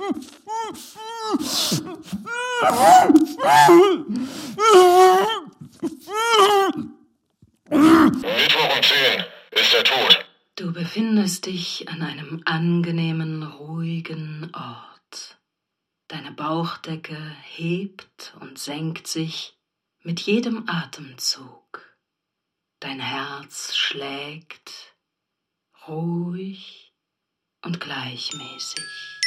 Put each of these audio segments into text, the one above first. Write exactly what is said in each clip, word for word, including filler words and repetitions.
Mittwoch um zehn ist er tot. Du befindest dich an einem angenehmen, ruhigen Ort. Deine Bauchdecke hebt und senkt sich mit jedem Atemzug. Dein Herz schlägt ruhig und gleichmäßig.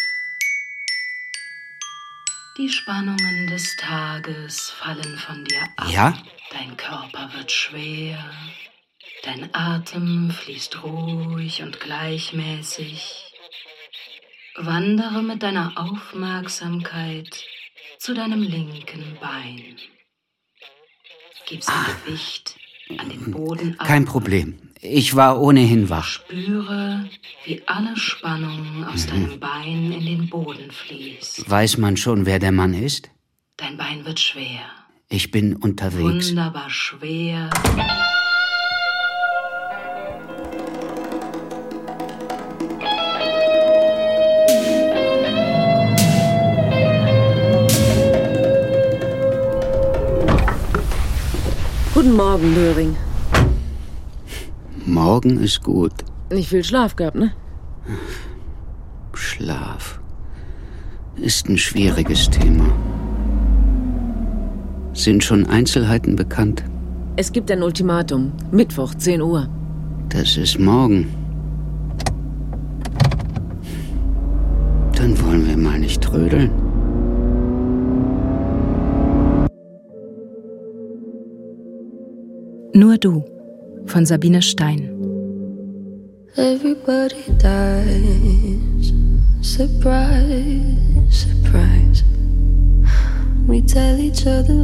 Die Spannungen des Tages fallen von dir ab. Ja? Dein Körper wird schwer. Dein Atem fließt ruhig und gleichmäßig. Wandere mit deiner Aufmerksamkeit zu deinem linken Bein. Gib sein ah. Gewicht an den Boden ab. Kein Problem. Ich war ohnehin wach. Spüre, wie alle Spannung aus mhm. deinem Bein in den Boden fließt. Weiß man schon, wer der Mann ist? Dein Bein wird schwer. Ich bin unterwegs. Wunderbar schwer. Guten Morgen, Löring. Morgen ist gut. Nicht viel Schlaf gehabt, ne? Schlaf ist ein schwieriges Thema. Sind schon Einzelheiten bekannt? Es gibt ein Ultimatum. Mittwoch, zehn Uhr. Das ist morgen. Dann wollen wir mal nicht trödeln. Nur du von Sabine Stein. Everybody dies. Surprise, surprise. We tell each other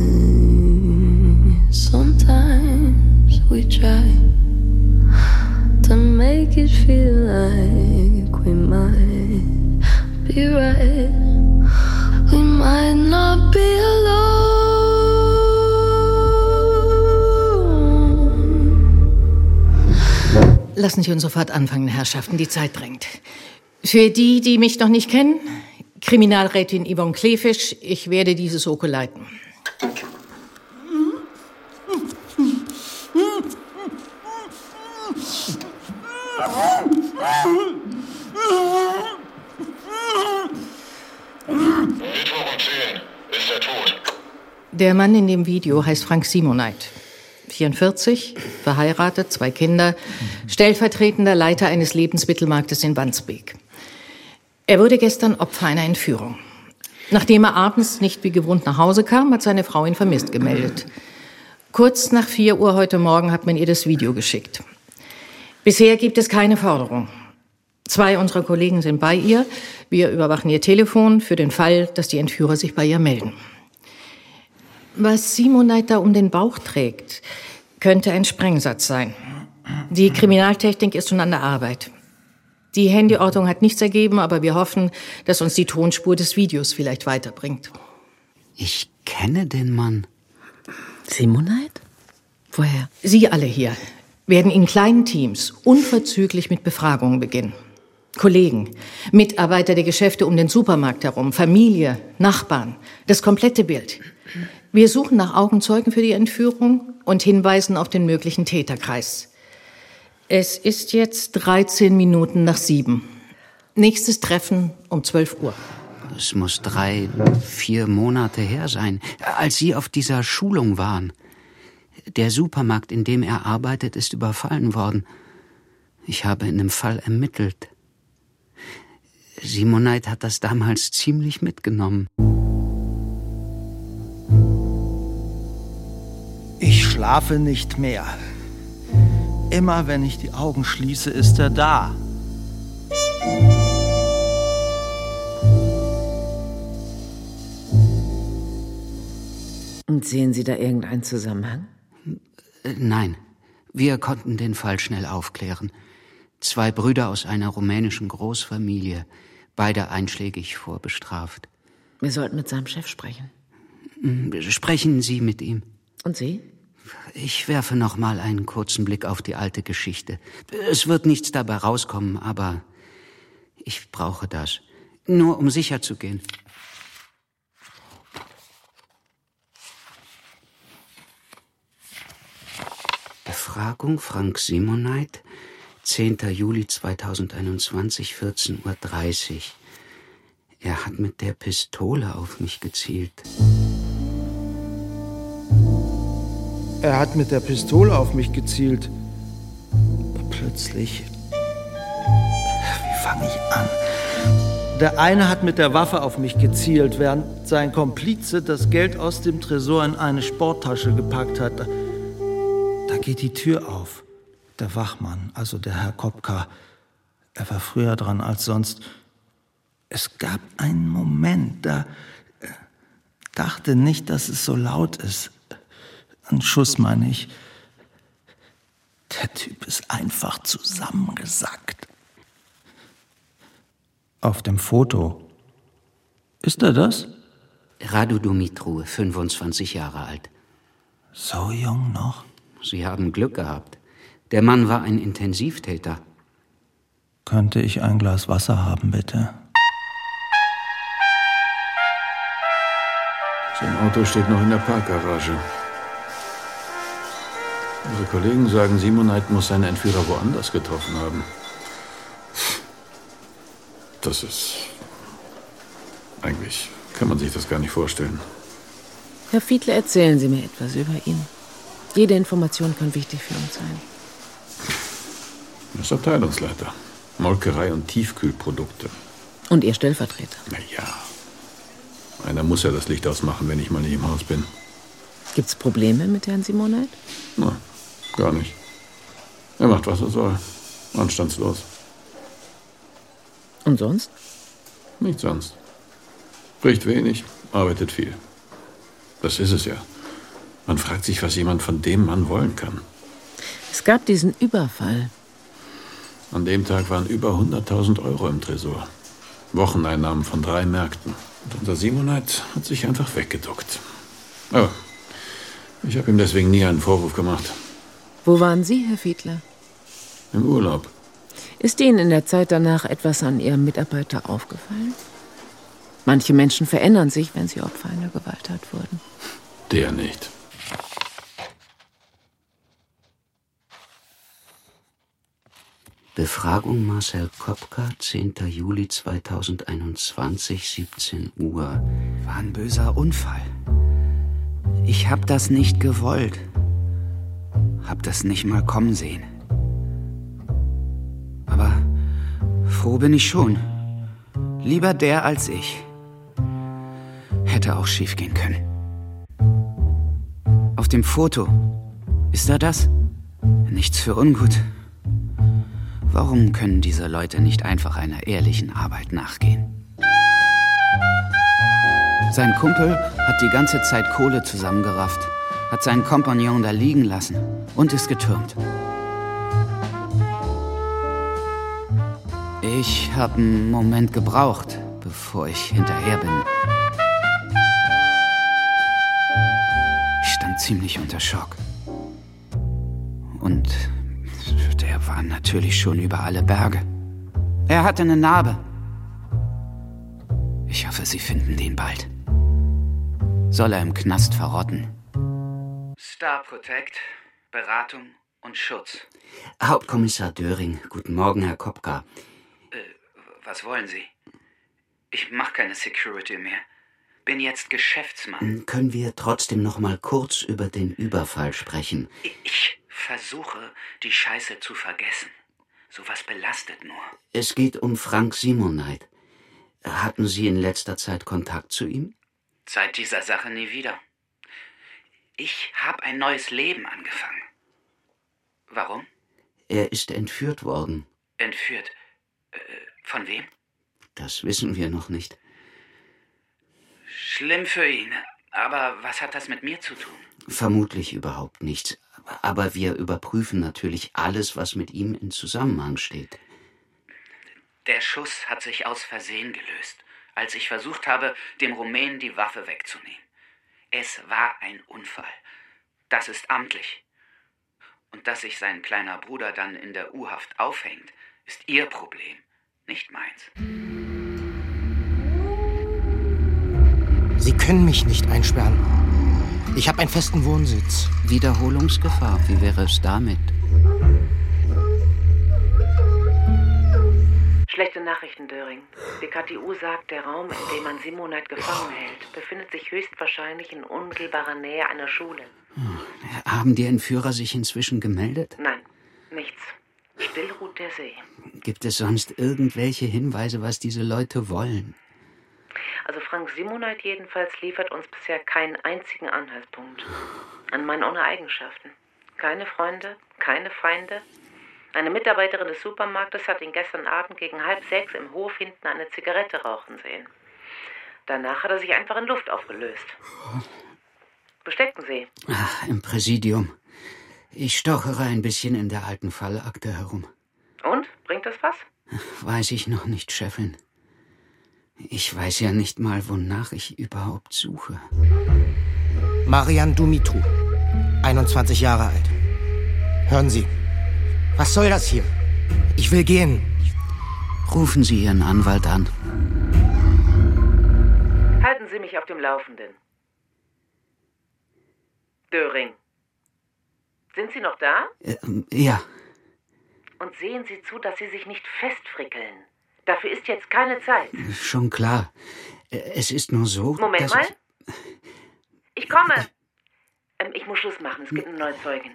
lies. Sometimes we try to make it feel like we might be right. We might not be alone. Lassen Sie uns sofort anfangen, Herrschaften, die Zeit drängt. Für die, die mich noch nicht kennen, Kriminalrätin Yvonne Kleefisch, ich werde diese Soko leiten. Mittwoch um zehn ist er tot. Der Mann in dem Video heißt Frank Simoneit. vierundvierzig, verheiratet, zwei Kinder, stellvertretender Leiter eines Lebensmittelmarktes in Wandsbek. Er wurde gestern Opfer einer Entführung. Nachdem er abends nicht wie gewohnt nach Hause kam, hat seine Frau ihn vermisst gemeldet. Kurz nach vier Uhr heute Morgen hat man ihr das Video geschickt. Bisher gibt es keine Forderung. Zwei unserer Kollegen sind bei ihr. Wir überwachen ihr Telefon für den Fall, dass die Entführer sich bei ihr melden. Was Simoneit da um den Bauch trägt, könnte ein Sprengsatz sein. Die Kriminaltechnik ist schon an der Arbeit. Die Handyortung hat nichts ergeben, aber wir hoffen, dass uns die Tonspur des Videos vielleicht weiterbringt. Ich kenne den Mann. Simoneit? Woher? Sie alle hier werden in kleinen Teams unverzüglich mit Befragungen beginnen. Kollegen, Mitarbeiter der Geschäfte um den Supermarkt herum, Familie, Nachbarn, das komplette Bild. Wir suchen nach Augenzeugen für die Entführung und hinweisen auf den möglichen Täterkreis. Es ist jetzt dreizehn Minuten nach sieben. Nächstes Treffen um zwölf Uhr. Es muss drei, vier Monate her sein, als Sie auf dieser Schulung waren. Der Supermarkt, in dem er arbeitet, ist überfallen worden. Ich habe in dem Fall ermittelt. Simoneit hat das damals ziemlich mitgenommen. Ich schlafe nicht mehr. Immer wenn ich die Augen schließe, ist er da. Und sehen Sie da irgendeinen Zusammenhang? Nein, wir konnten den Fall schnell aufklären. Zwei Brüder aus einer rumänischen Großfamilie, beide einschlägig vorbestraft. Wir sollten mit seinem Chef sprechen. Sprechen Sie mit ihm. Und Sie? Ich werfe noch mal einen kurzen Blick auf die alte Geschichte. Es wird nichts dabei rauskommen, aber ich brauche das. Nur um sicher zu gehen. Befragung Frank Simoneit, zehnter Juli zweitausendeinundzwanzig, vierzehn Uhr dreißig. Er hat mit der Pistole auf mich gezielt. Er hat mit der Pistole auf mich gezielt. Plötzlich... Wie fange ich an? Der eine hat mit der Waffe auf mich gezielt, während sein Komplize das Geld aus dem Tresor in eine Sporttasche gepackt hat. Da geht die Tür auf. Der Wachmann, also der Herr Kopka, er war früher dran als sonst. Es gab einen Moment, da dachte nicht, dass es so laut ist. Ein Schuss, meine ich. Der Typ ist einfach zusammengesackt. Auf dem Foto. Ist er das? Radu Dumitru, fünfundzwanzig Jahre alt. So jung noch? Sie haben Glück gehabt. Der Mann war ein Intensivtäter. Könnte ich ein Glas Wasser haben, bitte? Sein Auto steht noch in der Parkgarage. Unsere Kollegen sagen, Simoneit muss seinen Entführer woanders getroffen haben. Das ist... Eigentlich kann man sich das gar nicht vorstellen. Herr Fiedler, erzählen Sie mir etwas über ihn. Jede Information kann wichtig für uns sein. Er ist Abteilungsleiter. Molkerei und Tiefkühlprodukte. Und Ihr Stellvertreter? Na ja. Einer muss ja das Licht ausmachen, wenn ich mal nicht im Haus bin. Gibt's Probleme mit Herrn Simoneit? Na, gar nicht. Er macht, was er soll. Anstandslos. Und sonst? Nichts sonst. Spricht wenig, arbeitet viel. Das ist es ja. Man fragt sich, was jemand von dem Mann wollen kann. Es gab diesen Überfall. An dem Tag waren über hunderttausend Euro im Tresor. Wocheneinnahmen von drei Märkten. Und unser Simoneit hat sich einfach weggeduckt. Aber ich habe ihm deswegen nie einen Vorwurf gemacht. Wo waren Sie, Herr Fiedler? Im Urlaub. Ist Ihnen in der Zeit danach etwas an Ihrem Mitarbeiter aufgefallen? Manche Menschen verändern sich, wenn sie Opfer einer Gewalttat wurden. Der nicht. Befragung Marcel Kopka, zehnter Juli zweitausendeinundzwanzig, siebzehn Uhr. War ein böser Unfall. Ich hab das nicht gewollt. Hab das nicht mal kommen sehen. Aber froh bin ich schon. Lieber der als ich. Hätte auch schief gehen können. Auf dem Foto. Ist er das? Nichts für ungut. Warum können diese Leute nicht einfach einer ehrlichen Arbeit nachgehen? Sein Kumpel hat die ganze Zeit Kohle zusammengerafft, hat seinen Kompagnon da liegen lassen und ist getürmt. Ich habe einen Moment gebraucht, bevor ich hinterher bin. Ich stand ziemlich unter Schock. Und der war natürlich schon über alle Berge. Er hatte eine Narbe. Ich hoffe, Sie finden den bald. Soll er im Knast verrotten. Star Protect, Beratung und Schutz. Hauptkommissar Döring, guten Morgen, Herr Kopka. Äh, was wollen Sie? Ich mache keine Security mehr. Bin jetzt Geschäftsmann. Können wir trotzdem noch mal kurz über den Überfall sprechen? Ich versuche, die Scheiße zu vergessen. Sowas belastet nur. Es geht um Frank Simoneit. Hatten Sie in letzter Zeit Kontakt zu ihm? Seit dieser Sache nie wieder. Ich habe ein neues Leben angefangen. Warum? Er ist entführt worden. Entführt? Äh, von wem? Das wissen wir noch nicht. Schlimm für ihn. Aber was hat das mit mir zu tun? Vermutlich überhaupt nichts. Aber wir überprüfen natürlich alles, was mit ihm in Zusammenhang steht. Der Schuss hat sich aus Versehen gelöst, als ich versucht habe, dem Rumänen die Waffe wegzunehmen. Es war ein Unfall. Das ist amtlich. Und dass sich sein kleiner Bruder dann in der U-Haft aufhängt, ist Ihr Problem, nicht meins. Befragung Marcel Kopka, zehnter Juli zweitausendeinundzwanzig, siebzehn Uhr. War ein böser Unfall. Ich hab das nicht gewollt. Lieber der als ich. Hätte auch schief gehen können. Sie können mich nicht einsperren. Ich habe einen festen Wohnsitz. Wiederholungsgefahr, wie wäre es damit? Schlechte Nachrichten, Döring. Die K T U sagt, der Raum, in dem man Simonite gefangen hält, befindet sich höchstwahrscheinlich in unmittelbarer Nähe einer Schule. Haben die Entführer sich inzwischen gemeldet? Nein, nichts. Still ruht der See. Gibt es sonst irgendwelche Hinweise, was diese Leute wollen? Also Frank Simonite jedenfalls liefert uns bisher keinen einzigen Anhaltspunkt. Ein Mann ohne Eigenschaften. Keine Freunde, keine Feinde. Eine Mitarbeiterin des Supermarktes hat ihn gestern Abend gegen halb sechs im Hof hinten eine Zigarette rauchen sehen. Danach hat er sich einfach in Luft aufgelöst. Wo stecken Sie? Ach, im Präsidium. Ich stochere ein bisschen in der alten Fallakte herum. Und? Bringt das was? Weiß ich noch nicht, Chefin. Ich weiß ja nicht mal, wonach ich überhaupt suche. Marian Dumitru, einundzwanzig Jahre alt. Hören Sie, was soll das hier? Ich will gehen. Rufen Sie Ihren Anwalt an. Halten Sie mich auf dem Laufenden. Döring. Sind Sie noch da? Äh, ja. Und sehen Sie zu, dass Sie sich nicht festfrickeln. Dafür ist jetzt keine Zeit. Schon klar. Es ist nur so, Moment dass mal. Ich, ich komme. Ähm, ich muss Schluss machen. Es gibt eine neue Zeugin.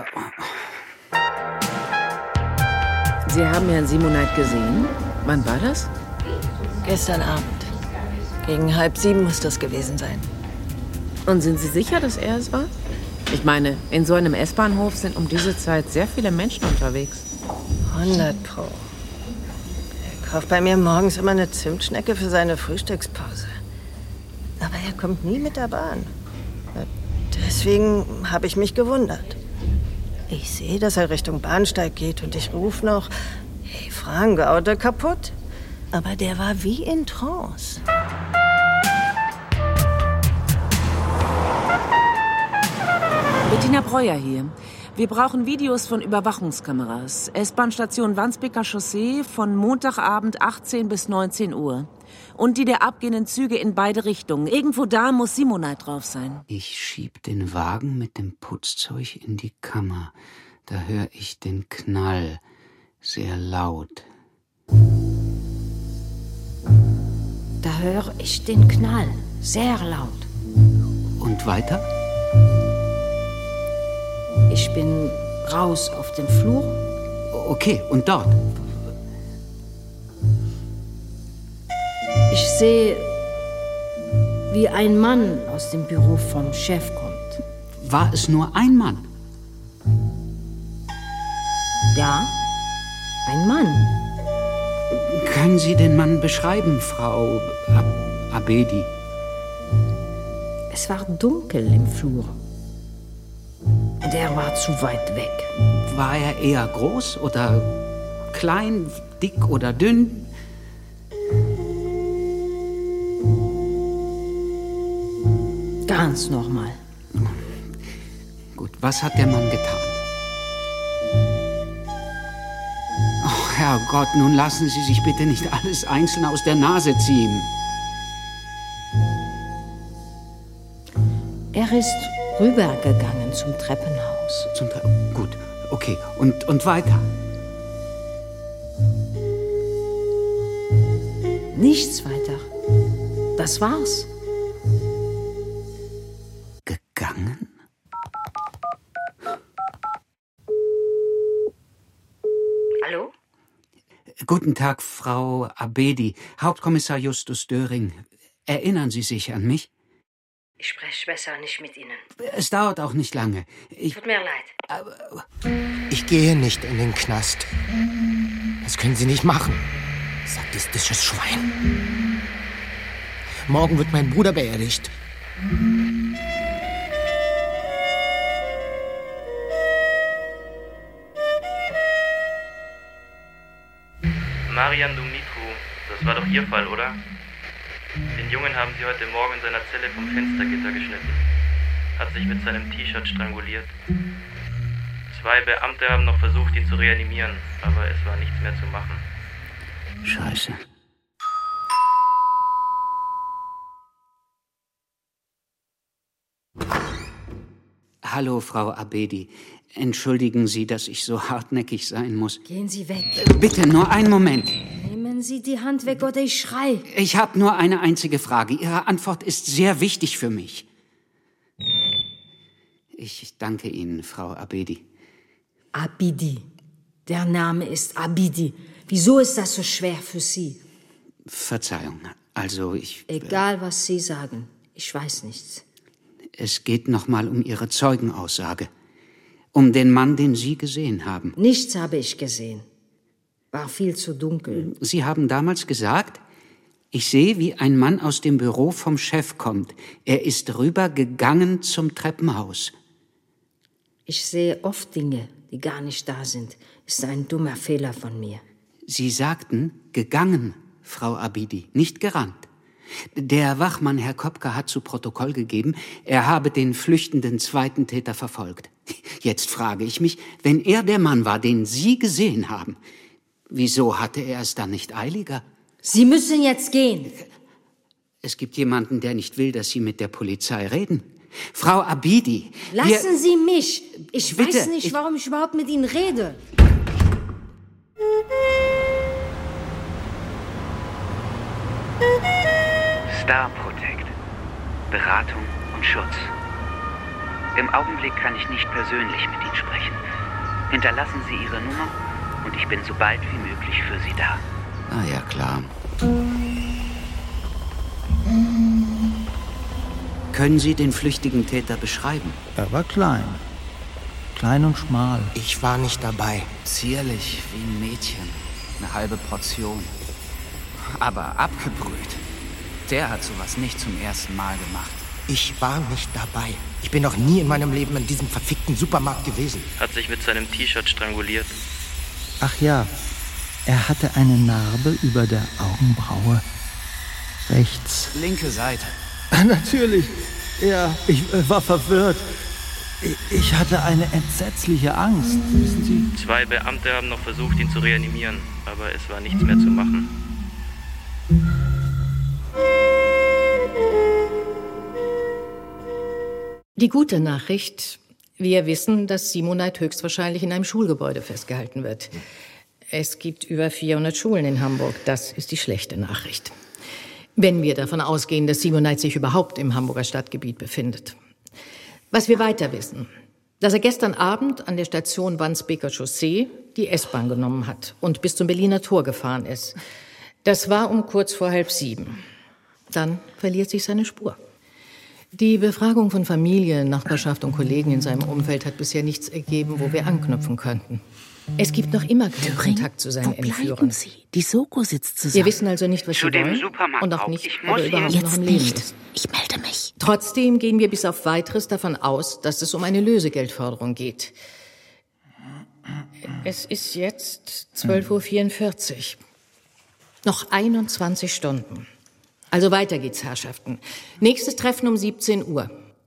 Sie haben Herrn Simonite gesehen? Wann war das? Gestern Abend. Gegen halb sieben muss das gewesen sein. Und sind Sie sicher, dass er es war? Ich meine, in so einem S-Bahnhof sind um diese Zeit sehr viele Menschen unterwegs. hundert Pro. Er kauft bei mir morgens immer eine Zimtschnecke für seine Frühstückspause. Aber er kommt nie mit der Bahn. Deswegen habe ich mich gewundert. Ich sehe, dass er Richtung Bahnsteig geht und ich rufe noch, hey Frank, Auto kaputt? Aber der war wie in Trance. Bettina Breuer hier. Wir brauchen Videos von Überwachungskameras. S-Bahn-Station Wandsbeker Chaussee von Montagabend achtzehn bis neunzehn Uhr. Und die der abgehenden Züge in beide Richtungen. Irgendwo da muss Simonite drauf sein. Ich schieb den Wagen mit dem Putzzeug in die Kammer. Da höre ich den Knall. Sehr laut. Da höre ich den Knall. Sehr laut. Und weiter? Ich bin raus auf den Flur. Okay, und dort? Ich sehe, wie ein Mann aus dem Büro vom Chef kommt. War es nur ein Mann? Ja, ein Mann. Können Sie den Mann beschreiben, Frau Ab Abedi? Es war dunkel im Flur. Und er war zu weit weg. War er eher groß oder klein, dick oder dünn? Ganz normal. Gut, was hat der Mann getan? Oh, Herrgott, nun lassen Sie sich bitte nicht alles einzeln aus der Nase ziehen. Er ist rübergegangen zum Treppenhaus. Zum Tre Gut, okay. Und, und weiter? Nichts weiter. Das war's. Gegangen? Hallo? Guten Tag, Frau Abedi. Hauptkommissar Justus Döring. Erinnern Sie sich an mich? Ich spreche besser nicht mit Ihnen. Es dauert auch nicht lange. Ich, Tut mir leid. Ich gehe nicht in den Knast. Das können Sie nicht machen. Sadistisches Schwein. Morgen wird mein Bruder beerdigt. Marian Dumitru, das war doch Ihr Fall, oder? Den Jungen haben Sie heute Morgen in seiner Zelle vom Fenstergitter geschnitten. Hat sich mit seinem T-Shirt stranguliert. Zwei Beamte haben noch versucht, ihn zu reanimieren, aber es war nichts mehr zu machen. Scheiße. Hallo, Frau Abedi. Entschuldigen Sie, dass ich so hartnäckig sein muss. Gehen Sie weg. Bitte, nur einen Moment. Nehmen Sie die Hand weg oder ich schrei. Ich habe nur eine einzige Frage. Ihre Antwort ist sehr wichtig für mich. Ich danke Ihnen, Frau Abedi. Abidi. Der Name ist Abidi. Wieso ist das so schwer für Sie? Verzeihung, also ich... Egal, was Sie sagen. Ich weiß nichts. Es geht nochmal um Ihre Zeugenaussage. Um den Mann, den Sie gesehen haben. Nichts habe ich gesehen. War viel zu dunkel. Sie haben damals gesagt, ich sehe, wie ein Mann aus dem Büro vom Chef kommt. Er ist rübergegangen zum Treppenhaus. Ich sehe oft Dinge, die gar nicht da sind. Ist ein dummer Fehler von mir. Sie sagten, gegangen, Frau Abidi, nicht gerannt. Der Wachmann, Herr Kopka, hat zu Protokoll gegeben, er habe den flüchtenden zweiten Täter verfolgt. Jetzt frage ich mich, wenn er der Mann war, den Sie gesehen haben, wieso hatte er es dann nicht eiliger? Sie müssen jetzt gehen. Es gibt jemanden, der nicht will, dass Sie mit der Polizei reden. Frau Abidi. Lassen Sie mich. Ich Bitte, weiß nicht, ich warum ich überhaupt mit Ihnen rede. Star Protect. Beratung und Schutz. Im Augenblick kann ich nicht persönlich mit Ihnen sprechen. Hinterlassen Sie Ihre Nummer und ich bin so bald wie möglich für Sie da. Ah ja, klar. Können Sie den flüchtigen Täter beschreiben? Er war klein. Klein und schmal. Ich war nicht dabei. Zierlich wie ein Mädchen. Eine halbe Portion. Aber abgebrüht. Der hat sowas nicht zum ersten Mal gemacht. Ich war nicht dabei. Ich bin noch nie in meinem Leben in diesem verfickten Supermarkt gewesen. Hat sich mit seinem T-Shirt stranguliert. Ach ja, er hatte eine Narbe über der Augenbraue. Rechts. Linke Seite. Natürlich. Ja, ich äh, war verwirrt. Ich, ich hatte eine entsetzliche Angst, wissen Sie? Zwei Beamte haben noch versucht, ihn zu reanimieren, aber es war nichts mehr zu machen. Die gute Nachricht: Wir wissen, dass Simonite höchstwahrscheinlich in einem Schulgebäude festgehalten wird. Es gibt über vierhundert Schulen in Hamburg. Das ist die schlechte Nachricht. Wenn wir davon ausgehen, dass Simonite sich überhaupt im Hamburger Stadtgebiet befindet. Was wir weiter wissen: dass er gestern Abend an der Station Wandsbeker Chaussee die S-Bahn genommen hat und bis zum Berliner Tor gefahren ist. Das war um kurz vor halb sieben. Dann verliert sich seine Spur. Die Befragung von Familie, Nachbarschaft und Kollegen in seinem Umfeld hat bisher nichts ergeben, wo wir anknüpfen könnten. Es gibt noch immer keinen Döring, Kontakt zu seinen wo bleiben Entführern. Sie? Die Soko sitzt zusammen. Wir wissen also nicht, was Zu sie dem wollen Supermarkt und auch auch. nicht, Ich ob muss er überhaupt Ihnen- noch am Jetzt Leben nicht. ist. Ich melde mich. Trotzdem gehen wir bis auf Weiteres davon aus, dass es um eine Lösegeldforderung geht. Es ist jetzt zwölf Uhr vierundvierzig. Noch einundzwanzig Stunden. Also weiter geht's, Herrschaften. Nächstes Treffen um siebzehn Uhr.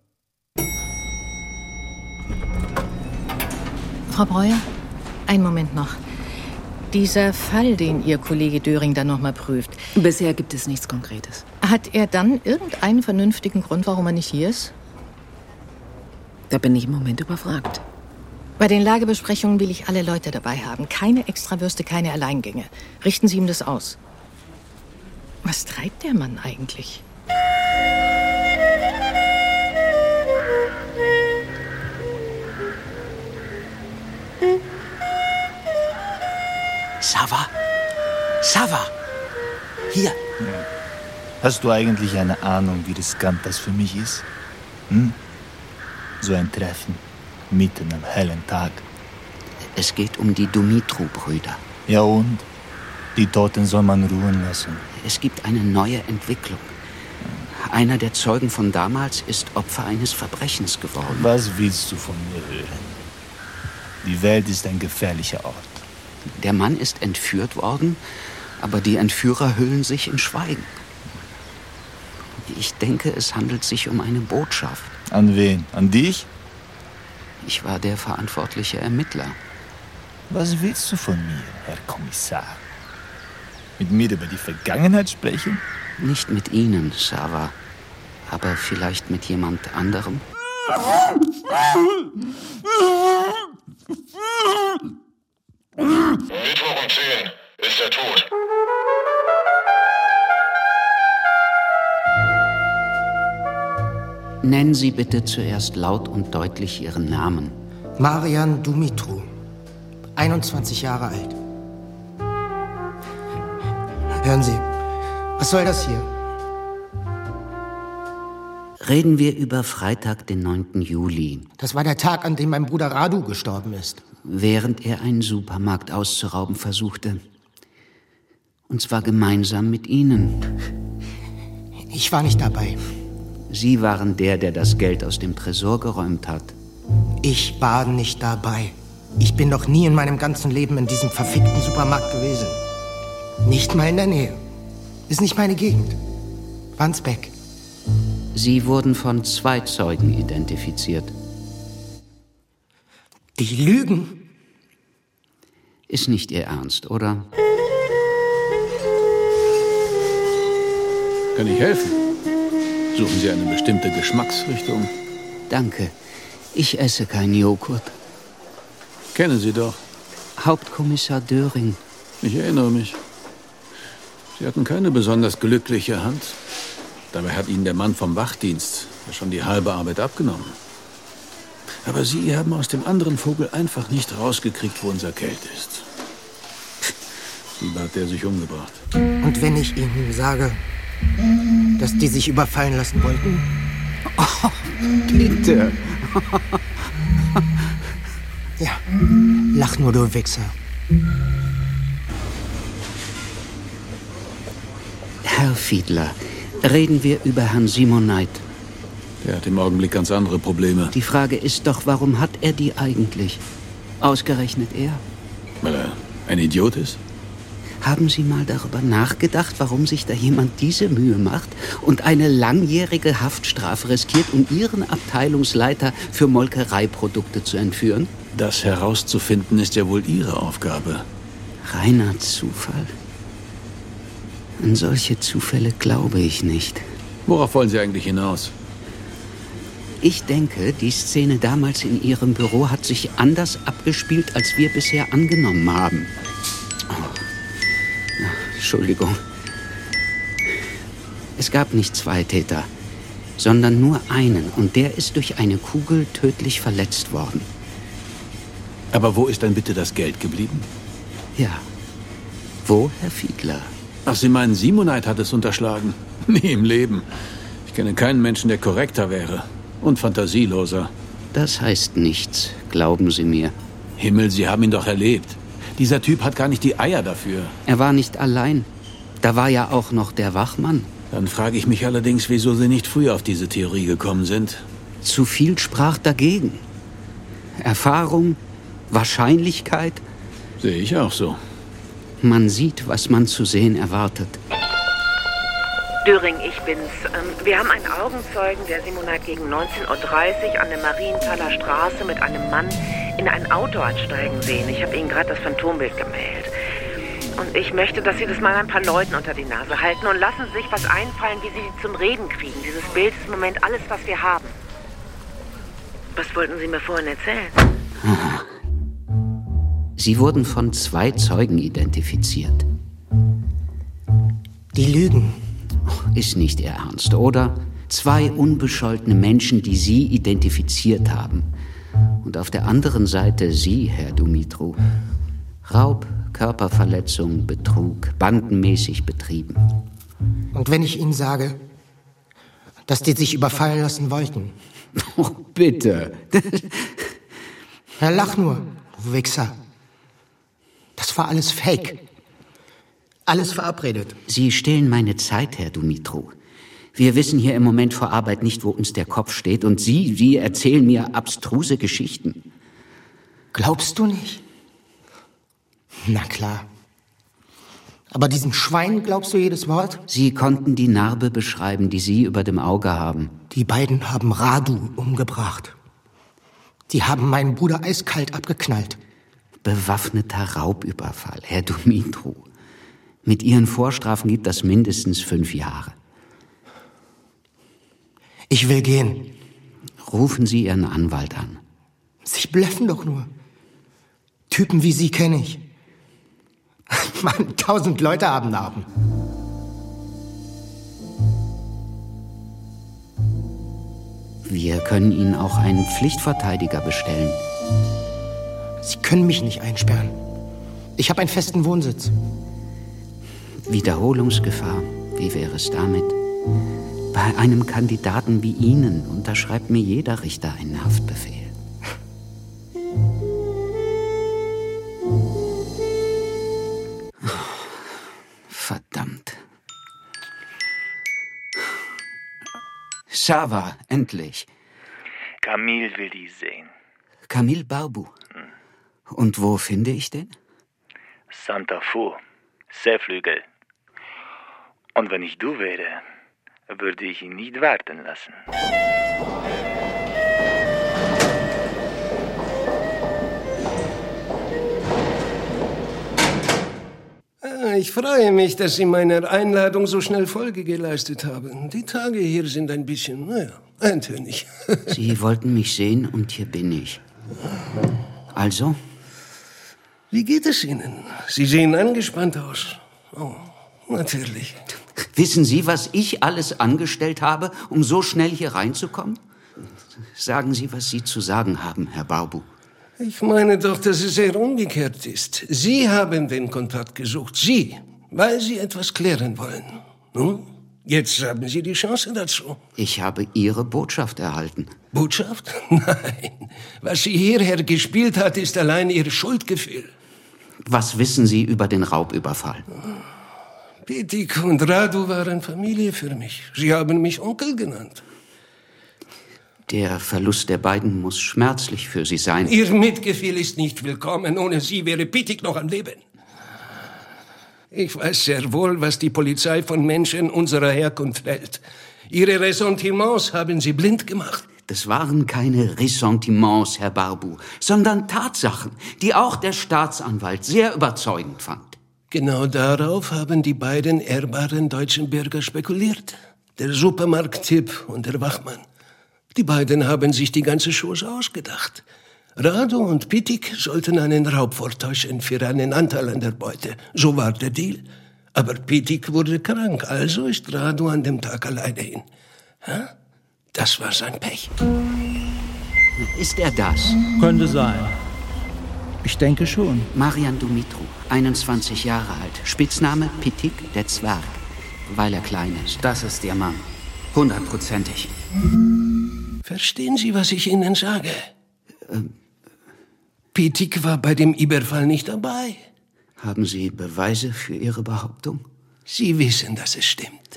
Frau Breuer, einen Moment noch. Dieser Fall, den Ihr Kollege Döring dann noch mal prüft. Bisher gibt es nichts Konkretes. Hat er dann irgendeinen vernünftigen Grund, warum er nicht hier ist? Da bin ich im Moment überfragt. Bei den Lagebesprechungen will ich alle Leute dabei haben. Keine Extrawürste, keine Alleingänge. Richten Sie ihm das aus. Was treibt der Mann eigentlich? Sava? Sava! Hier! Hast du eigentlich eine Ahnung, wie riskant das für mich ist? Hm? So ein Treffen, mitten am hellen Tag. Es geht um die Dumitru-Brüder. Ja und? Die Toten soll man ruhen lassen. Es gibt eine neue Entwicklung. Einer der Zeugen von damals ist Opfer eines Verbrechens geworden. Was willst du von mir hören? Die Welt ist ein gefährlicher Ort. Der Mann ist entführt worden, aber die Entführer hüllen sich in Schweigen. Ich denke, es handelt sich um eine Botschaft. An wen? An dich? Ich war der verantwortliche Ermittler. Was willst du von mir, Herr Kommissar? Mit mir über die Vergangenheit sprechen? Nicht mit Ihnen, Sava, aber vielleicht mit jemand anderem. Mittwoch um zehn ist er tot. Nennen Sie bitte zuerst laut und deutlich Ihren Namen. Marian Dumitru, einundzwanzig Jahre alt. Hören Sie, was soll das hier? Reden wir über Freitag, den neunten Juli. Das war der Tag, an dem mein Bruder Radu gestorben ist. Während er einen Supermarkt auszurauben versuchte. Und zwar gemeinsam mit Ihnen. Ich war nicht dabei. Sie waren der, der das Geld aus dem Tresor geräumt hat. Ich war nicht dabei. Ich bin noch nie in meinem ganzen Leben in diesem verfickten Supermarkt gewesen. Nicht mal in der Nähe. Ist nicht meine Gegend. Wandsbek. Sie wurden von zwei Zeugen identifiziert. Die lügen? Ist nicht Ihr Ernst, oder? Kann ich helfen? Suchen Sie eine bestimmte Geschmacksrichtung? Danke. Ich esse keinen Joghurt. Kennen Sie doch. Hauptkommissar Döring. Ich erinnere mich. Sie hatten keine besonders glückliche Hand. Dabei hat Ihnen der Mann vom Wachdienst ja schon die halbe Arbeit abgenommen. Aber Sie haben aus dem anderen Vogel einfach nicht rausgekriegt, wo unser Geld ist. Lieber hat der sich umgebracht. Und wenn ich Ihnen sage, dass die sich überfallen lassen wollten? Oh, bitte. Ja, lach nur, du Wichser. Herr Fiedler, reden wir über Herrn Simoneit. Der hat im Augenblick ganz andere Probleme. Die Frage ist doch, warum hat er die eigentlich? Ausgerechnet er? Weil er ein Idiot ist? Haben Sie mal darüber nachgedacht, warum sich da jemand diese Mühe macht und eine langjährige Haftstrafe riskiert, um Ihren Abteilungsleiter für Molkereiprodukte zu entführen? Das herauszufinden ist ja wohl Ihre Aufgabe. Reiner Zufall. An solche Zufälle glaube ich nicht. Worauf wollen Sie eigentlich hinaus? Ich denke, die Szene damals in Ihrem Büro hat sich anders abgespielt, als wir bisher angenommen haben. Oh. Entschuldigung. Es gab nicht zwei Täter, sondern nur einen. Und der ist durch eine Kugel tödlich verletzt worden. Aber wo ist dann bitte das Geld geblieben? Ja. Wo, Herr Fiedler? Ach, Sie meinen, Simoneit hat es unterschlagen? Nie im Leben. Ich kenne keinen Menschen, der korrekter wäre. Und fantasieloser. Das heißt nichts, glauben Sie mir. Himmel, Sie haben ihn doch erlebt. Dieser Typ hat gar nicht die Eier dafür. Er war nicht allein. Da war ja auch noch der Wachmann. Dann frage ich mich allerdings, wieso Sie nicht früher auf diese Theorie gekommen sind. Zu viel sprach dagegen. Erfahrung, Wahrscheinlichkeit. Sehe ich auch so. Man sieht, was man zu sehen erwartet. Döring, ich bin's. Ähm, wir haben einen Augenzeugen, der Simoneit gegen neunzehn Uhr dreißig an der Marienthaler Straße mit einem Mann in ein Auto hat steigen sehen. Ich habe Ihnen gerade das Phantombild gemeldet. Und ich möchte, dass Sie das mal ein paar Leuten unter die Nase halten und lassen sich was einfallen, wie Sie die zum Reden kriegen. Dieses Bild ist im Moment alles, was wir haben. Was wollten Sie mir vorhin erzählen? Aha. Sie wurden von zwei Zeugen identifiziert. Die lügen. Ist nicht Ihr Ernst, oder? Zwei unbescholtene Menschen, die Sie identifiziert haben. Und auf der anderen Seite Sie, Herr Dumitru. Raub, Körperverletzung, Betrug, bandenmäßig betrieben. Und wenn ich Ihnen sage, dass die sich überfallen lassen wollten? Oh, bitte. Ja, lach nur, du Wichser. Das war alles Fake. Alles verabredet. Sie stehlen meine Zeit, Herr Dumitru. Wir wissen hier im Moment vor Arbeit nicht, wo uns der Kopf steht. Und Sie, Sie erzählen mir abstruse Geschichten. Glaubst du nicht? Na klar. Aber diesem Schwein glaubst du jedes Wort? Sie konnten die Narbe beschreiben, die Sie über dem Auge haben. Die beiden haben Radu umgebracht. Die haben meinen Bruder eiskalt abgeknallt. Bewaffneter Raubüberfall, Herr Dumitru. Mit Ihren Vorstrafen gibt das mindestens fünf Jahre. Ich will gehen. Rufen Sie Ihren Anwalt an. Sie blöffen doch nur. Typen wie Sie kenne ich. Mann, tausend Leute haben Narben. Wir können Ihnen auch einen Pflichtverteidiger bestellen. Sie können mich nicht einsperren. Ich habe einen festen Wohnsitz. Wiederholungsgefahr, wie wäre es damit? Bei einem Kandidaten wie Ihnen unterschreibt mir jeder Richter einen Haftbefehl. Verdammt. Sava, endlich. Camille will die sehen. Camille Barbu. Und wo finde ich den? Santa Fu, Seeflügel. Und wenn ich du wäre, würde ich ihn nicht warten lassen. Ich freue mich, dass Sie meiner Einladung so schnell Folge geleistet haben. Die Tage hier sind ein bisschen, naja, eintönig. Sie wollten mich sehen und hier bin ich. Also? Wie geht es Ihnen? Sie sehen angespannt aus. Oh, natürlich. Wissen Sie, was ich alles angestellt habe, um so schnell hier reinzukommen? Sagen Sie, was Sie zu sagen haben, Herr Barbu. Ich meine doch, dass es eher umgekehrt ist. Sie haben den Kontakt gesucht. Sie, weil Sie etwas klären wollen. Nun, jetzt haben Sie die Chance dazu. Ich habe Ihre Botschaft erhalten. Botschaft? Nein. Was sie hierher gespielt hat, ist allein ihr Schuldgefühl. Was wissen Sie über den Raubüberfall? Pitik und Radu waren Familie für mich. Sie haben mich Onkel genannt. Der Verlust der beiden muss schmerzlich für Sie sein. Ihr Mitgefühl ist nicht willkommen. Ohne Sie wäre Pitik noch am Leben. Ich weiß sehr wohl, was die Polizei von Menschen unserer Herkunft hält. Ihre Ressentiments haben Sie blind gemacht. Das waren keine Ressentiments, Herr Barbu, sondern Tatsachen, die auch der Staatsanwalt sehr überzeugend fand. Genau darauf haben die beiden ehrbaren deutschen Bürger spekuliert. Der Supermarkttyp und der Wachmann. Die beiden haben sich die ganze Chose ausgedacht. Radu und Pitik sollten einen Raub vortäuschen für einen Anteil an der Beute. So war der Deal. Aber Pitik wurde krank, also ist Radu an dem Tag alleine hin. Ja? Das war sein Pech. Ist er das? Könnte sein. Ich denke schon. Marian Dumitru, einundzwanzig Jahre alt. Spitzname Pitik, der Zwerg. Weil er klein ist. Das ist Ihr Mann. Hundertprozentig. Verstehen Sie, was ich Ihnen sage? Ähm. Pitik war bei dem Überfall nicht dabei. Haben Sie Beweise für Ihre Behauptung? Sie wissen, dass es stimmt.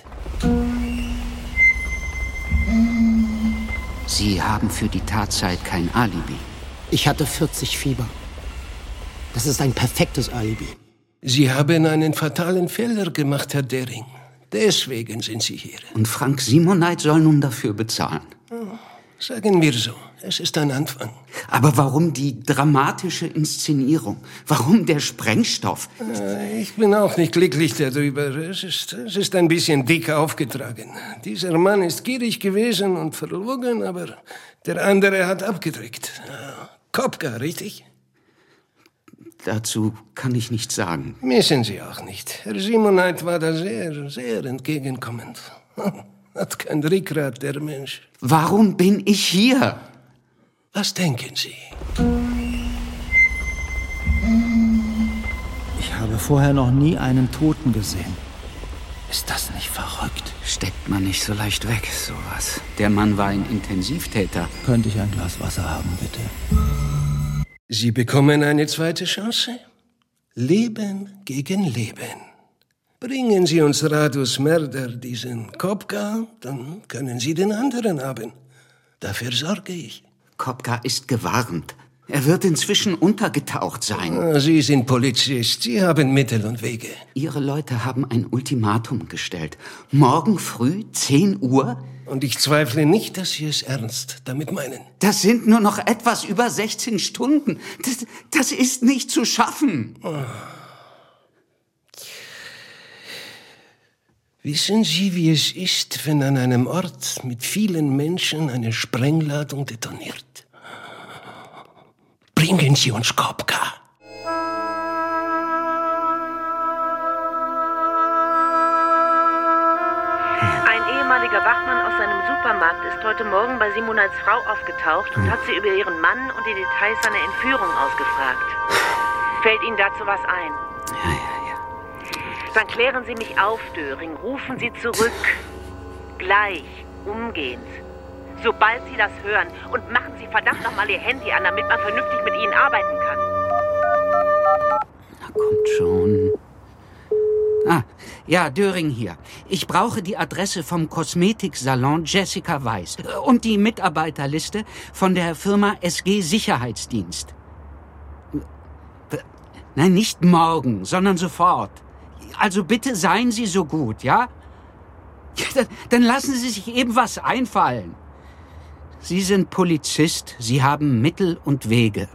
Sie haben für die Tatzeit kein Alibi. Ich hatte vierzig Fieber. Das ist ein perfektes Alibi. Sie haben einen fatalen Fehler gemacht, Herr Dering. Deswegen sind Sie hier. Und Frank Simoneit soll nun dafür bezahlen. Sagen wir so, es ist ein Anfang. Aber warum die dramatische Inszenierung? Warum der Sprengstoff? Ich bin auch nicht glücklich darüber. Es ist, es ist ein bisschen dick aufgetragen. Dieser Mann ist gierig gewesen und verlogen, aber der andere hat abgedrückt. Kopka, richtig? Dazu kann ich nichts sagen. Müssen Sie auch nicht. Herr Simoneit war da sehr, sehr entgegenkommend. Hat kein Rückgrat, der Mensch. Warum bin ich hier? Was denken Sie? Ich habe vorher noch nie einen Toten gesehen. Ist das nicht verrückt? Steckt man nicht so leicht weg, sowas. Der Mann war ein Intensivtäter. Könnte ich ein Glas Wasser haben, bitte? Sie bekommen eine zweite Chance. Leben gegen Leben. Bringen Sie uns Radus Mörder, diesen Kopka, dann können Sie den anderen haben. Dafür sorge ich. Kopka ist gewarnt. Er wird inzwischen untergetaucht sein. Sie sind Polizist. Sie haben Mittel und Wege. Ihre Leute haben ein Ultimatum gestellt. Morgen früh, zehn Uhr? Und ich zweifle nicht, dass Sie es ernst damit meinen. Das sind nur noch etwas über sechzehn Stunden. Das, das ist nicht zu schaffen. Oh. Wissen Sie, wie es ist, wenn an einem Ort mit vielen Menschen eine Sprengladung detoniert? Bringen Sie uns Kopka. Ein ehemaliger Wachmann aus seinem Supermarkt ist heute Morgen bei Simonaits Frau aufgetaucht und hat sie über ihren Mann und die Details seiner Entführung ausgefragt. Fällt Ihnen dazu was ein? Ja, ja, ja. Dann klären Sie mich auf, Döring. Rufen Sie zurück. Gleich. Umgehend. Sobald Sie das hören. Und machen Sie verdammt nochmal Ihr Handy an, damit man vernünftig mit Ihnen arbeiten kann. Na, kommt schon. Ah, ja, Döring hier. Ich brauche die Adresse vom Kosmetiksalon Jessica Weiss und die Mitarbeiterliste von der Firma S G Sicherheitsdienst. Nein, nicht morgen, sondern sofort. Also bitte seien Sie so gut, ja? Ja, dann, dann lassen Sie sich eben was einfallen. Sie sind Polizist, Sie haben Mittel und Wege.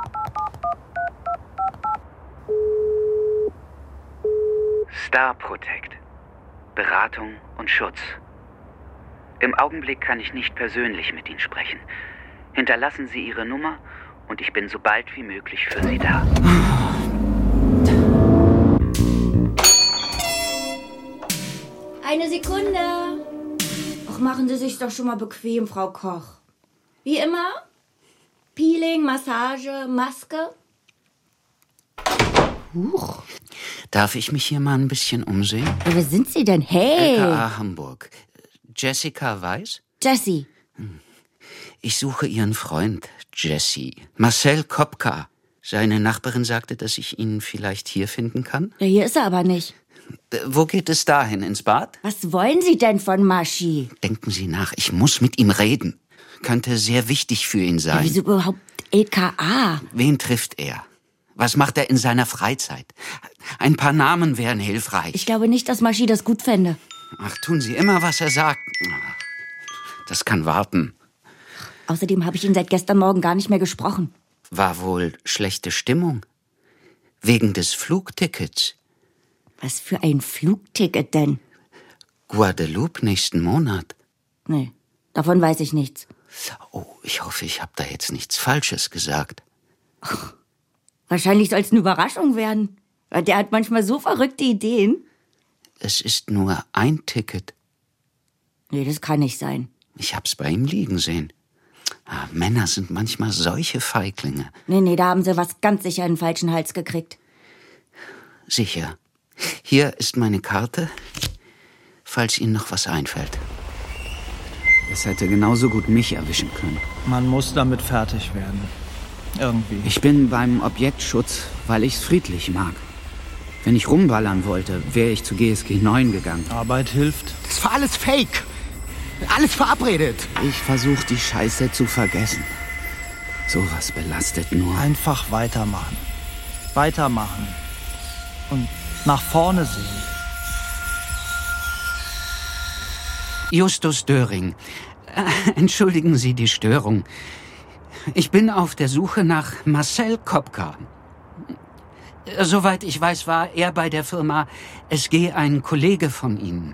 Star Protect. Beratung und Schutz. Im Augenblick kann ich nicht persönlich mit Ihnen sprechen. Hinterlassen Sie Ihre Nummer und ich bin so bald wie möglich für Sie da. Eine Sekunde. Ach, machen Sie sich doch schon mal bequem, Frau Koch. Wie immer? Peeling, Massage, Maske? Huch. Darf ich mich hier mal ein bisschen umsehen? Ja, wer sind Sie denn? Hey! L K A Hamburg. Jessica Weiss? Jessie. Ich suche Ihren Freund, Jesse. Marcel Kopka. Seine Nachbarin sagte, dass ich ihn vielleicht hier finden kann. Ja, hier ist er aber nicht. Wo geht es dahin? Ins Bad? Was wollen Sie denn von Maschi? Denken Sie nach, ich muss mit ihm reden. Könnte sehr wichtig für ihn sein. Ja, wieso überhaupt L K A? Wen trifft er? Was macht er in seiner Freizeit? Ein paar Namen wären hilfreich. Ich glaube nicht, dass Maschi das gut fände. Ach, tun Sie immer, was er sagt. Ach, das kann warten. Außerdem habe ich ihn seit gestern Morgen gar nicht mehr gesprochen. War wohl schlechte Stimmung. Wegen des Flugtickets. Was für ein Flugticket denn? Guadeloupe nächsten Monat. Nee, davon weiß ich nichts. Oh, ich hoffe, ich habe da jetzt nichts Falsches gesagt. Ach, wahrscheinlich soll es eine Überraschung werden. Der hat manchmal so verrückte Ideen. Es ist nur ein Ticket. Nee, das kann nicht sein. Ich hab's bei ihm liegen sehen. Ah, Männer sind manchmal solche Feiglinge. Nee, nee, da haben sie was ganz sicher in den falschen Hals gekriegt. Sicher. Hier ist meine Karte, falls Ihnen noch was einfällt. Es hätte genauso gut mich erwischen können. Man muss damit fertig werden. Irgendwie. Ich bin beim Objektschutz, weil ich's friedlich mag. Wenn ich rumballern wollte, wäre ich zu G S G neun gegangen. Arbeit hilft. Das war alles Fake. Alles verabredet. Ich versuche, die Scheiße zu vergessen. Sowas belastet nur. Einfach weitermachen. Weitermachen. Und nach vorne sehen. Justus Döring. Äh, entschuldigen Sie die Störung. Ich bin auf der Suche nach Marcel Kopka. Soweit ich weiß, war er bei der Firma S G ein Kollege von Ihnen.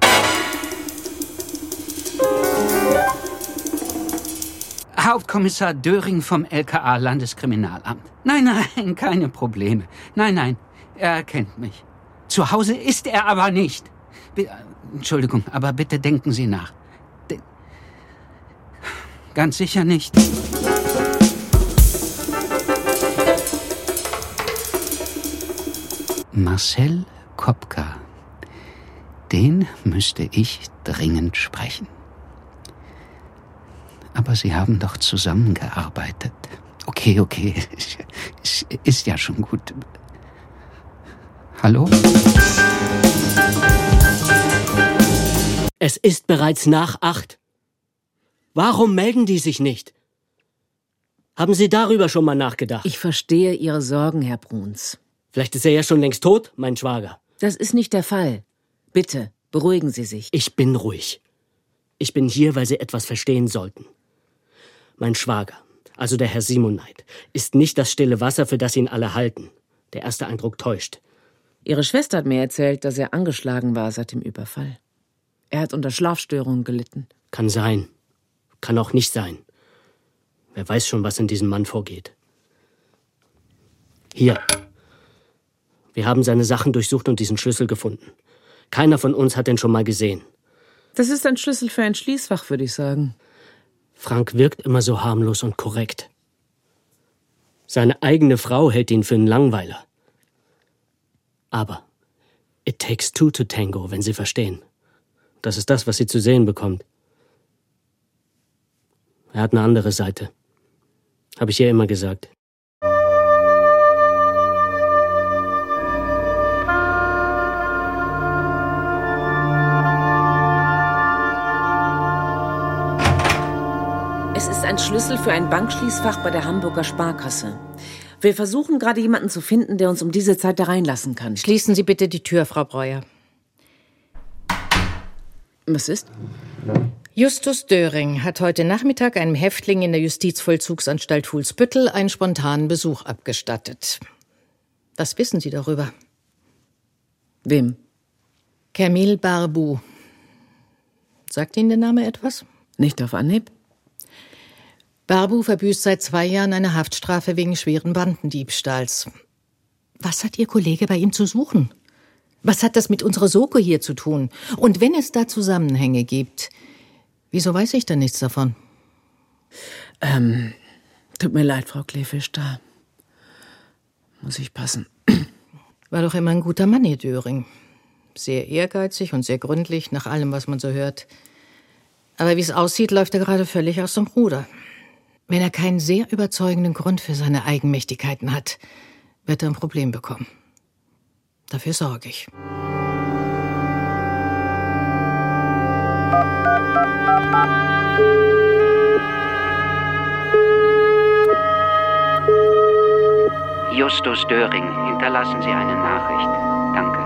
Hauptkommissar Döring vom L K A Landeskriminalamt. Nein, nein, keine Probleme. Nein, nein, er kennt mich. Zu Hause ist er aber nicht. Be- Entschuldigung, aber bitte denken Sie nach. De- Ganz sicher nicht. Marcel Kopka. Den müsste ich dringend sprechen. Aber Sie haben doch zusammengearbeitet. Okay, okay. Es ist ja schon gut. Hallo? Es ist bereits nach acht. Warum melden die sich nicht? Haben Sie darüber schon mal nachgedacht? Ich verstehe Ihre Sorgen, Herr Bruns. Vielleicht ist er ja schon längst tot, mein Schwager. Das ist nicht der Fall. Bitte, beruhigen Sie sich. Ich bin ruhig. Ich bin hier, weil Sie etwas verstehen sollten. Mein Schwager, also der Herr Simoneit, ist nicht das stille Wasser, für das ihn alle halten. Der erste Eindruck täuscht. Ihre Schwester hat mir erzählt, dass er angeschlagen war seit dem Überfall. Er hat unter Schlafstörungen gelitten. Kann sein. Kann auch nicht sein. Wer weiß schon, was in diesem Mann vorgeht. Hier. Wir haben seine Sachen durchsucht und diesen Schlüssel gefunden. Keiner von uns hat den schon mal gesehen. Das ist ein Schlüssel für ein Schließfach, würde ich sagen. Frank wirkt immer so harmlos und korrekt. Seine eigene Frau hält ihn für einen Langweiler. Aber it takes two to tango, wenn Sie verstehen. Das ist das, was sie zu sehen bekommt. Er hat eine andere Seite. Habe ich ihr immer gesagt. Es ist ein Schlüssel für ein Bankschließfach bei der Hamburger Sparkasse. Wir versuchen gerade jemanden zu finden, der uns um diese Zeit da reinlassen kann. Schließen Sie bitte die Tür, Frau Breuer. Was ist? Justus Döring hat heute Nachmittag einem Häftling in der Justizvollzugsanstalt Fuhlsbüttel einen spontanen Besuch abgestattet. Was wissen Sie darüber? Wem? Camille Barbu. Sagt Ihnen der Name etwas? Nicht auf Anhieb. Barbu verbüßt seit zwei Jahren eine Haftstrafe wegen schweren Bandendiebstahls. Was hat Ihr Kollege bei ihm zu suchen? Was hat das mit unserer Soko hier zu tun? Und wenn es da Zusammenhänge gibt, wieso weiß ich denn nichts davon? Ähm, tut mir leid, Frau Kleefisch, da muss ich passen. War doch immer ein guter Mann, Ihr Döring. Sehr ehrgeizig und sehr gründlich, nach allem, was man so hört. Aber wie es aussieht, läuft er gerade völlig aus dem Ruder. Wenn er keinen sehr überzeugenden Grund für seine Eigenmächtigkeiten hat, wird er ein Problem bekommen. Dafür sorge ich. Justus Döring, hinterlassen Sie eine Nachricht. Danke.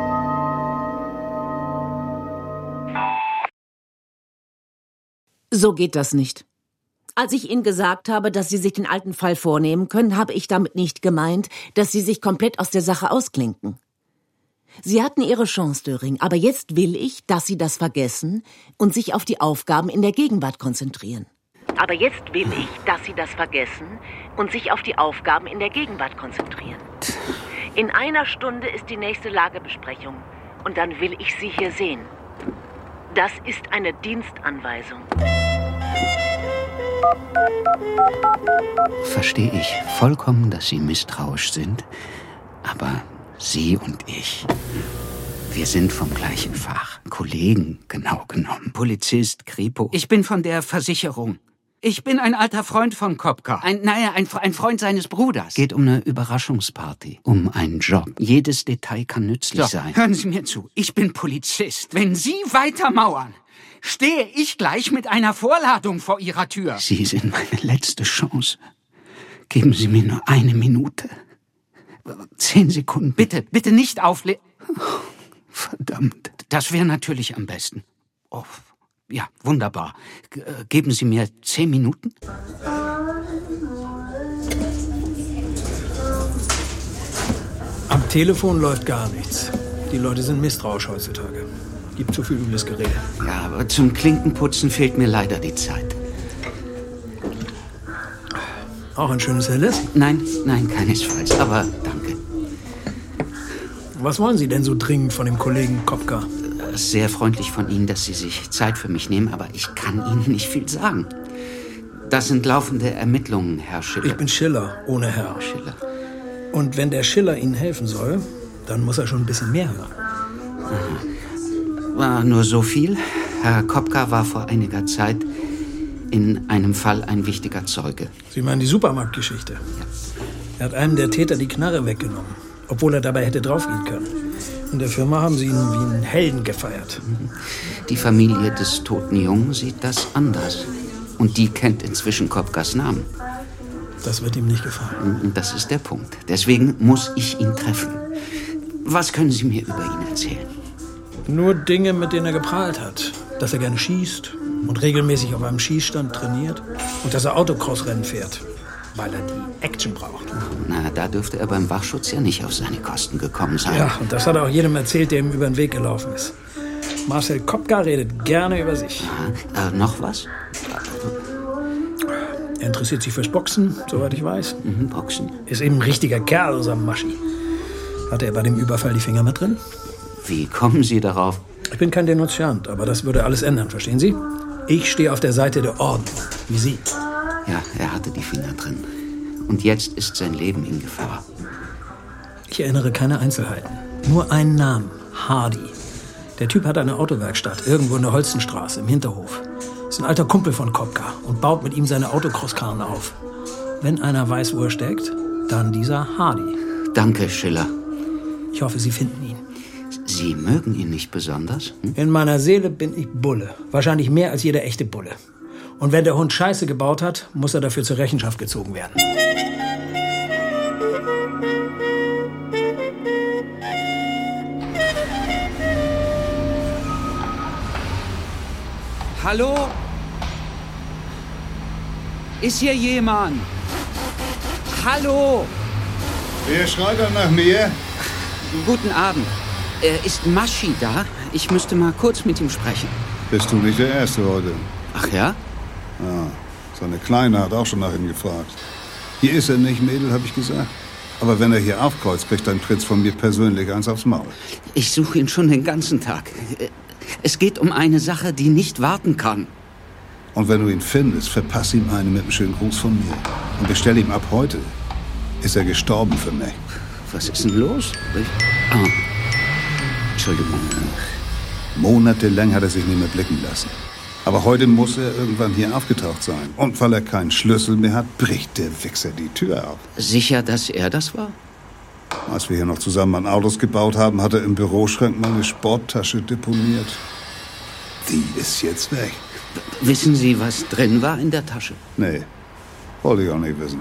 So geht das nicht. Als ich Ihnen gesagt habe, dass Sie sich den alten Fall vornehmen können, habe ich damit nicht gemeint, dass Sie sich komplett aus der Sache ausklinken. Sie hatten Ihre Chance, Döring, aber jetzt will ich, dass Sie das vergessen und sich auf die Aufgaben in der Gegenwart konzentrieren. Aber jetzt will ich, dass Sie das vergessen und sich auf die Aufgaben in der Gegenwart konzentrieren. In einer Stunde ist die nächste Lagebesprechung und dann will ich Sie hier sehen. Das ist eine Dienstanweisung. Verstehe ich vollkommen, dass Sie misstrauisch sind, aber Sie und ich, wir sind vom gleichen Fach. Kollegen, genau genommen. Polizist, Kripo. Ich bin von der Versicherung. Ich bin ein alter Freund von Kopka. Ein, naja, ein, ein Freund seines Bruders. Geht um eine Überraschungsparty, um einen Job. Jedes Detail kann nützlich so, sein. Hören Sie mir zu, ich bin Polizist. Wenn Sie weiter mauern, stehe ich gleich mit einer Vorladung vor Ihrer Tür. Sie sind meine letzte Chance. Geben Sie mir nur eine Minute. Zehn Sekunden. Bitte, bitte nicht auflegen. Verdammt. Das wäre natürlich am besten. Oh, ja, wunderbar. G- geben Sie mir zehn Minuten? Am Telefon läuft gar nichts. Die Leute sind misstrauisch heutzutage. Gibt zu viel übles Gerede. Ja, aber zum Klinkenputzen fehlt mir leider die Zeit. Auch ein schönes Helles? Nein, nein, keinesfalls. Aber danke. Was wollen Sie denn so dringend von dem Kollegen Kopka? Sehr freundlich von Ihnen, dass Sie sich Zeit für mich nehmen, aber ich kann Ihnen nicht viel sagen. Das sind laufende Ermittlungen, Herr Schiller. Ich bin Schiller, ohne Herr. Schiller. Und wenn der Schiller Ihnen helfen soll, dann muss er schon ein bisschen mehr hören. Aha. War nur so viel. Herr Kopka war vor einiger Zeit in einem Fall ein wichtiger Zeuge. Sie meinen die Supermarktgeschichte? Ja. Er hat einem der Täter die Knarre weggenommen, obwohl er dabei hätte draufgehen können. In der Firma haben sie ihn wie einen Helden gefeiert. Die Familie des toten Jungen sieht das anders. Und die kennt inzwischen Kopkas Namen. Das wird ihm nicht gefallen. Und das ist der Punkt. Deswegen muss ich ihn treffen. Was können Sie mir über ihn erzählen? Nur Dinge, mit denen er geprahlt hat. Dass er gerne schießt und regelmäßig auf einem Schießstand trainiert. Und dass er Autocross-Rennen fährt, weil er die Action braucht. Na, da dürfte er beim Wachschutz ja nicht auf seine Kosten gekommen sein. Ja, und das hat er auch jedem erzählt, der ihm über den Weg gelaufen ist. Marcel Kopka redet gerne über sich. Äh, noch was? Er interessiert sich fürs Boxen, soweit ich weiß. Mhm, Boxen. Ist eben ein richtiger Kerl, unser Maschi. Hatte er bei dem Überfall die Finger mit drin? Wie kommen Sie darauf? Ich bin kein Denunziant, aber das würde alles ändern, verstehen Sie? Ich stehe auf der Seite der Ordnung, wie Sie. Ja, er hatte die Finger drin. Und jetzt ist sein Leben in Gefahr. Ich erinnere keine Einzelheiten. Nur einen Namen. Hardy. Der Typ hat eine Autowerkstatt, irgendwo in der Holzenstraße, im Hinterhof. Ist ein alter Kumpel von Kopka und baut mit ihm seine Autocross-Karren auf. Wenn einer weiß, wo er steckt, dann dieser Hardy. Danke, Schiller. Ich hoffe, Sie finden ihn. Sie mögen ihn nicht besonders? Hm? In meiner Seele bin ich Bulle. Wahrscheinlich mehr als jeder echte Bulle. Und wenn der Hund Scheiße gebaut hat, muss er dafür zur Rechenschaft gezogen werden. Hallo? Ist hier jemand? Hallo? Wer schreit da nach mir? Guten Abend. Äh, ist Maschi da? Ich müsste mal kurz mit ihm sprechen. Bist du nicht der Erste heute? Ach ja? Ja, seine Kleine hat auch schon nach ihm gefragt. Hier ist er nicht, Mädel, habe ich gesagt. Aber wenn er hier aufkreuzt, kriegt ein Prinz von mir persönlich eins aufs Maul. Ich suche ihn schon den ganzen Tag. Es geht um eine Sache, die nicht warten kann. Und wenn du ihn findest, verpass ihm eine mit einem schönen Gruß von mir. Und bestell ihm ab heute. Ist er gestorben für mich. Was ist denn los? Ich... Oh. Entschuldigung. Monatelang hat er sich nicht mehr blicken lassen. Aber heute muss er irgendwann hier aufgetaucht sein. Und weil er keinen Schlüssel mehr hat, bricht der Wichser die Tür auf. Sicher, dass er das war? Als wir hier noch zusammen an Autos gebaut haben, hat er im Büroschrank meine Sporttasche deponiert. Die ist jetzt weg. Wissen Sie, was drin war in der Tasche? Nee, wollte ich auch nicht wissen.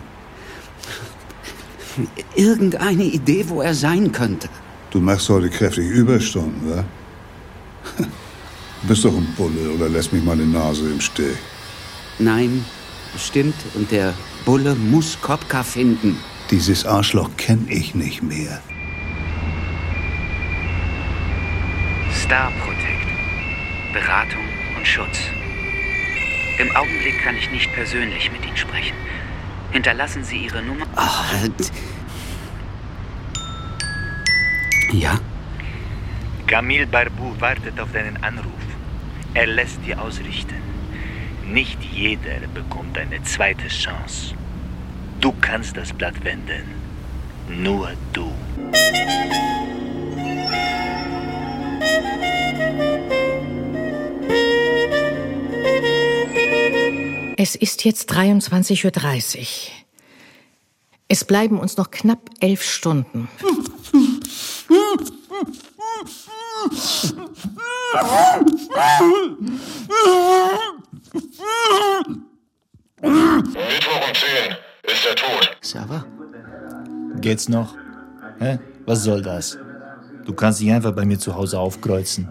Irgendeine Idee, wo er sein könnte? Du machst heute kräftig Überstunden, wa? Du bist doch ein Bulle oder lässt mich meine Nase im Stich. Nein, stimmt. Und der Bulle muss Kopka finden. Dieses Arschloch kenn ich nicht mehr. Star Protect. Beratung und Schutz. Im Augenblick kann ich nicht persönlich mit Ihnen sprechen. Hinterlassen Sie Ihre Nummer. Ach, ja? Camille Barbu wartet auf deinen Anruf. Er lässt dir ausrichten. Nicht jeder bekommt eine zweite Chance. Du kannst das Blatt wenden. Nur du. Es ist jetzt dreiundzwanzig Uhr dreißig. Es bleiben uns noch knapp elf Stunden. Mittwoch um zehn ist er tot. Sava? Geht's noch? Hä? Was soll das? Du kannst dich einfach bei mir zu Hause aufkreuzen.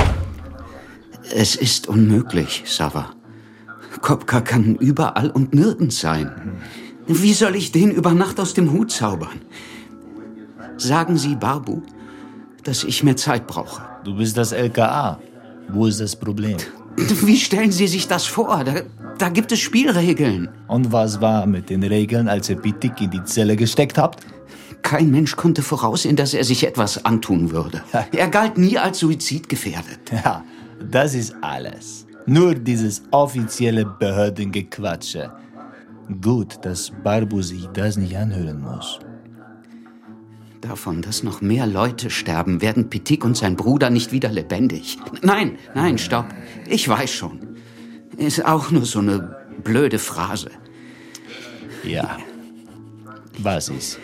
Es ist unmöglich, Sava. Kopka kann überall und nirgends sein. Wie soll ich den über Nacht aus dem Hut zaubern? Sagen Sie Barbu, dass ich mehr Zeit brauche. Du bist das L K A. Wo ist das Problem? Wie stellen Sie sich das vor? Da, da gibt es Spielregeln. Und was war mit den Regeln, als ihr Pitik in die Zelle gesteckt habt? Kein Mensch konnte voraussehen, dass er sich etwas antun würde. Er galt nie als suizidgefährdet. Ja, das ist alles. Nur dieses offizielle Behördengequatsche. Gut, dass Barbu sich das nicht anhören muss. Davon, dass noch mehr Leute sterben, werden Pitik und sein Bruder nicht wieder lebendig. Nein, nein, stopp. Ich weiß schon. Ist auch nur so eine blöde Phrase. Ja. Was ist?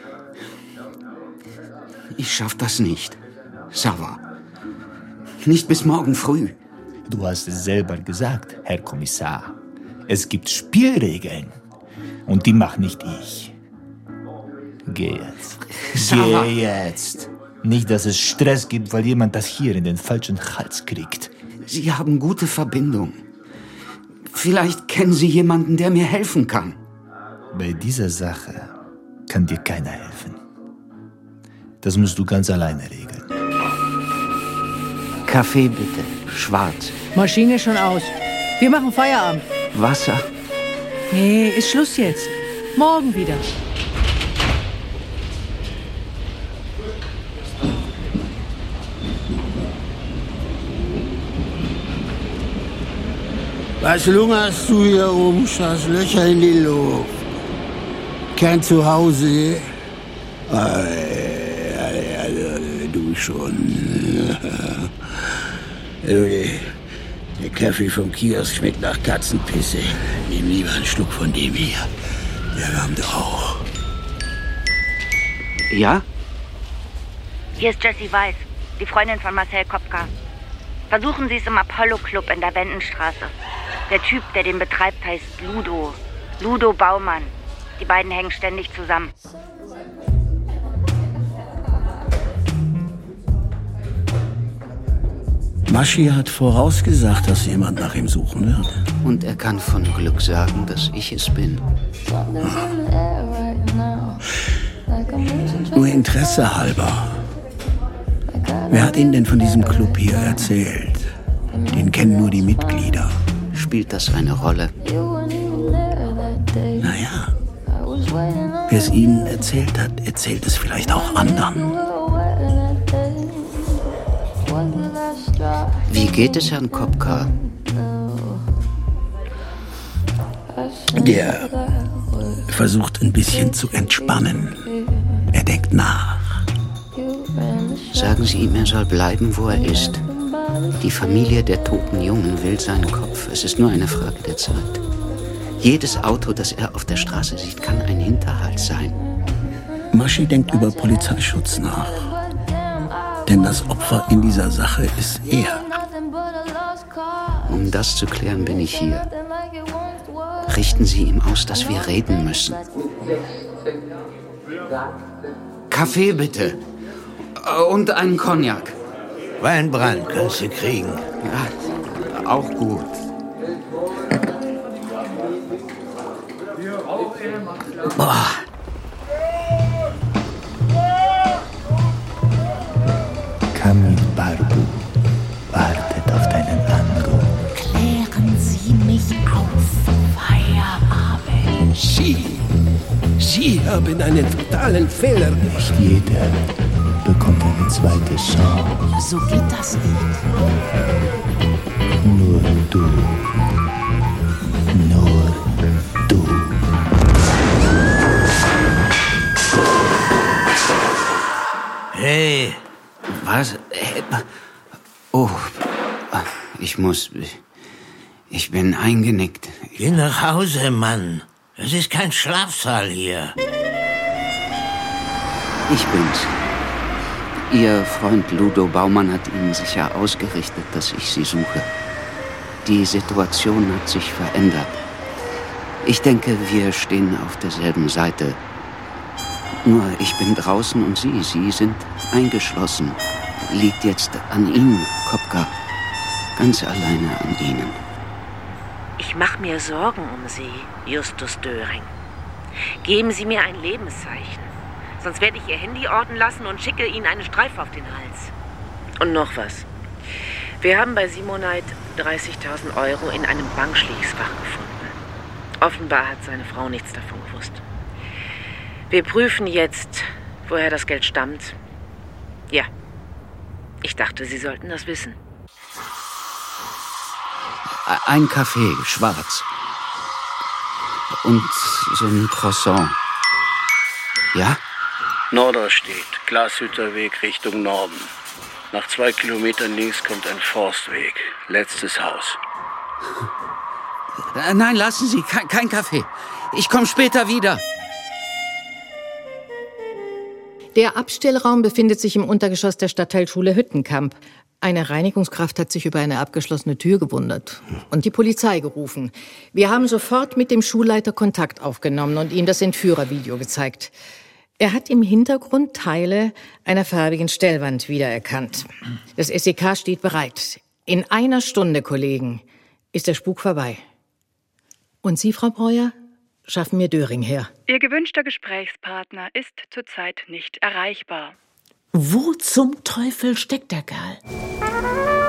Ich schaff das nicht. Sava. Nicht bis morgen früh. Du hast es selber gesagt, Herr Kommissar. Es gibt Spielregeln. Und die mache nicht ich. Geh jetzt. Sava. Geh jetzt. Nicht, dass es Stress gibt, weil jemand das hier in den falschen Hals kriegt. Sie haben gute Verbindung. Vielleicht kennen Sie jemanden, der mir helfen kann. Bei dieser Sache kann dir keiner helfen. Das musst du ganz alleine regeln. Kaffee bitte, schwarz. Maschine schon aus. Wir machen Feierabend. Wasser? Nee, ist Schluss jetzt. Morgen wieder. Was lungerst du hier rum? Schaust Löcher in die Luft. Kein Zuhause. Du schon. Der Kaffee vom Kiosk schmeckt nach Katzenpisse. Nimm lieber einen Schluck von dem hier. Der wärmt auch. Ja? Hier ist Jessie Weiß, die Freundin von Marcel Kopka. Versuchen Sie es im Apollo Club in der Wendenstraße. Der Typ, der den betreibt, heißt Ludo. Ludo Baumann. Die beiden hängen ständig zusammen. Maschi hat vorausgesagt, dass jemand nach ihm suchen wird. Und er kann von Glück sagen, dass ich es bin. Nur Interesse halber. Wer hat Ihnen denn von diesem Club hier erzählt? Den kennen nur die Mitglieder. Spielt das eine Rolle? Naja, wer es Ihnen erzählt hat, erzählt es vielleicht auch anderen. Wie geht es Herrn Kopka? Der versucht ein bisschen zu entspannen. Er denkt nach. Sagen Sie ihm, er soll bleiben, wo er ist. Die Familie der toten Jungen will seinen Kopf. Es ist nur eine Frage der Zeit. Jedes Auto, das er auf der Straße sieht, kann ein Hinterhalt sein. Maschi denkt über Polizeischutz nach. Denn das Opfer in dieser Sache ist er. Um das zu klären, bin ich hier. Richten Sie ihm aus, dass wir reden müssen. Kaffee bitte. Und einen Cognac. Weinbrand kannst du kriegen. Ja, auch gut. Boah. Camille Barbu wartet auf deinen Anruf. Klären Sie mich auf. Feierabend. Sie, Sie haben einen fatalen Fehler gemacht. Jeder bekommt eine zweite Chance. So geht das nicht. Nur du. Nur du. Hey. Was? Oh, ich muss... Ich bin eingenickt. Geh nach Hause, Mann. Es ist kein Schlafsaal hier. Ich bin's. Ihr Freund Ludo Baumann hat Ihnen sicher ausgerichtet, dass ich Sie suche. Die Situation hat sich verändert. Ich denke, wir stehen auf derselben Seite. Nur ich bin draußen und Sie, Sie sind eingeschlossen. Liegt jetzt an Ihnen, Kopka. Ganz alleine an Ihnen. Ich mache mir Sorgen um Sie, Justus Döring. Geben Sie mir ein Lebenszeichen. Sonst werde ich Ihr Handy orten lassen und schicke Ihnen eine Streife auf den Hals. Und noch was. Wir haben bei Simonite dreißigtausend Euro in einem Bankschließfach gefunden. Offenbar hat seine Frau nichts davon gewusst. Wir prüfen jetzt, woher das Geld stammt. Ja, ich dachte, Sie sollten das wissen. Ein Kaffee, schwarz. Und so ein Croissant. Ja? Norderstedt, Glashütterweg Richtung Norden. Nach zwei Kilometern links kommt ein Forstweg. Letztes Haus. Nein, lassen Sie, kein, kein Kaffee. Ich komme später wieder. Der Abstellraum befindet sich im Untergeschoss der Stadtteilschule Hüttenkamp. Eine Reinigungskraft hat sich über eine abgeschlossene Tür gewundert und die Polizei gerufen. Wir haben sofort mit dem Schulleiter Kontakt aufgenommen und ihm das Entführervideo gezeigt. Er hat im Hintergrund Teile einer farbigen Stellwand wiedererkannt. Das S E K steht bereit. In einer Stunde, Kollegen, ist der Spuk vorbei. Und Sie, Frau Breuer, schaffen mir Döring her. Ihr gewünschter Gesprächspartner ist zurzeit nicht erreichbar. Wo zum Teufel steckt der Kerl?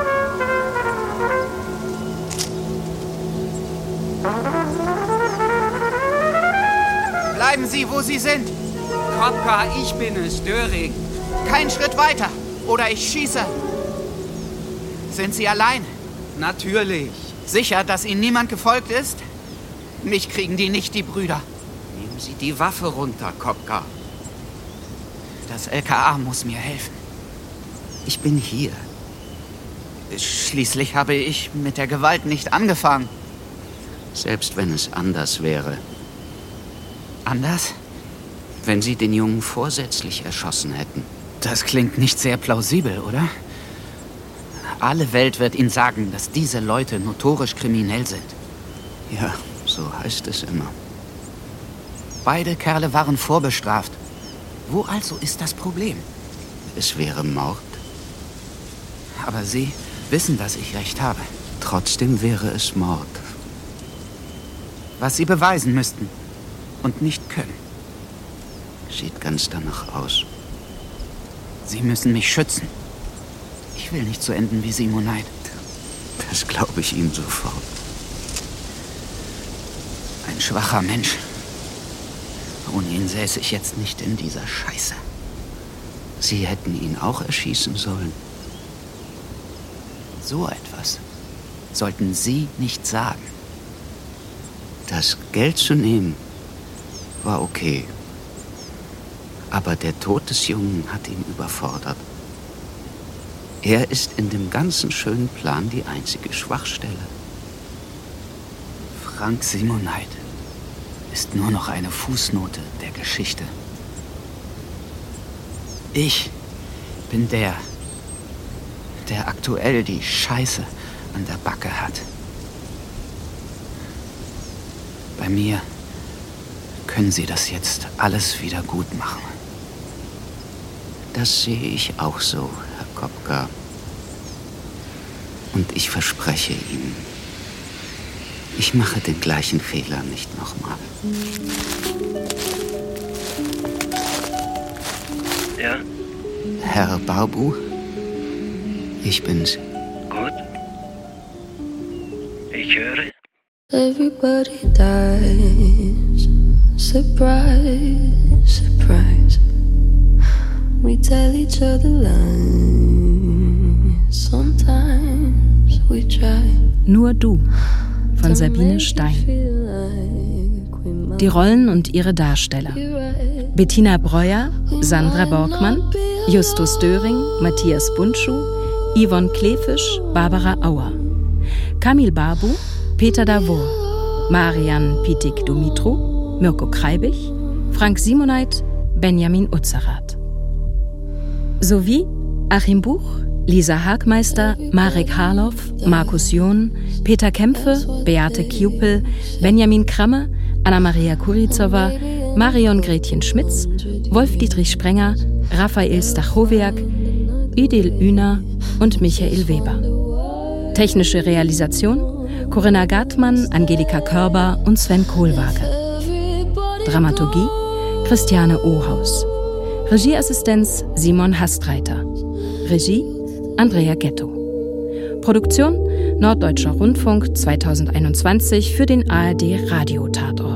Sie, wo Sie sind! Kopka, ich bin es, Döring. Kein Schritt weiter, oder ich schieße. Sind Sie allein? Natürlich. Sicher, dass Ihnen niemand gefolgt ist? Mich kriegen die nicht, die Brüder. Nehmen Sie die Waffe runter, Kopka. Das L K A muss mir helfen. Ich bin hier. Schließlich habe ich mit der Gewalt nicht angefangen. Selbst wenn es anders wäre. Anders? Wenn Sie den Jungen vorsätzlich erschossen hätten. Das klingt nicht sehr plausibel, oder? Alle Welt wird Ihnen sagen, dass diese Leute notorisch kriminell sind. Ja, so heißt es immer. Beide Kerle waren vorbestraft. Wo also ist das Problem? Es wäre Mord. Aber Sie wissen, dass ich recht habe. Trotzdem wäre es Mord. Was Sie beweisen müssten und nicht können. Sieht ganz danach aus. Sie müssen mich schützen. Ich will nicht so enden wie Simonite. Das glaube ich Ihnen sofort. Ein schwacher Mensch. Ohne ihn säße ich jetzt nicht in dieser Scheiße. Sie hätten ihn auch erschießen sollen. So etwas sollten Sie nicht sagen. Das Geld zu nehmen war okay. Aber der Tod des Jungen hat ihn überfordert. Er ist in dem ganzen schönen Plan die einzige Schwachstelle. Frank Simonite ist nur noch eine Fußnote der Geschichte. Ich bin der, der aktuell die Scheiße an der Backe hat. Bei mir können Sie das jetzt alles wieder gut machen. Das sehe ich auch so, Herr Kopka. Und ich verspreche Ihnen, ich mache den gleichen Fehler nicht nochmal. Ja? Herr Barbu, ich bin's. Gut. Ich höre. Everybody dies. Surprise, surprise. We tell each other lies. Sometimes we try. Nur du von Sabine Stein. Die Rollen und ihre Darsteller: Bettina Breuer, Sandra Borgmann, Justus Döring, Matthias Bundschuh, Yvonne Klefisch, Barbara Auer. Kamil Barbu, Peter Davor, Marian Pitik-Dumitru, Mirko Kreibich, Frank Simonite, Benjamin Utzerath. Sowie Achim Buch, Lisa Hagmeister, Marek Harloff, Markus John, Peter Kämpfe, Beate Kiupel, Benjamin Kramme, Anna-Maria Kurizowa, Marion Gretchen Schmitz, Wolf-Dietrich Sprenger, Raphael Stachowiak, Idil Üner und Michael Weber. Technische Realisation Corinna Gartmann, Angelika Körber und Sven Kohlwaage. Dramaturgie Christiane Ohaus. Regieassistenz Simon Hastreiter. Regie Andrea Ghetto. Produktion Norddeutscher Rundfunk zweitausendeinundzwanzig für den A R D Radiotatort.